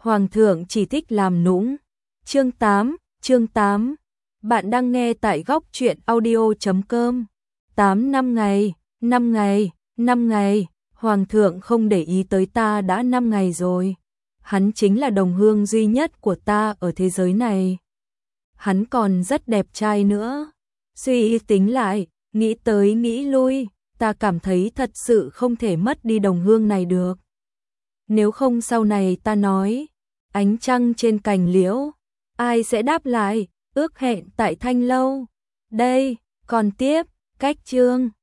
Hoàng thượng chỉ thích làm nũng. Chương 8. Bạn đang nghe tại góc truyện audio.com. 5 ngày, Hoàng thượng không để ý tới ta đã 5 ngày rồi. Hắn chính là đồng hương duy nhất của ta ở thế giới này. Hắn còn rất đẹp trai nữa. Suy tính lại, nghĩ tới nghĩ lui, ta cảm thấy thật sự không thể mất đi đồng hương này được. Nếu không sau này ta nói, ánh trăng trên cành liễu, ai sẽ đáp lại, ước hẹn tại Thanh Lâu. Đây, còn tiếp, cách chương.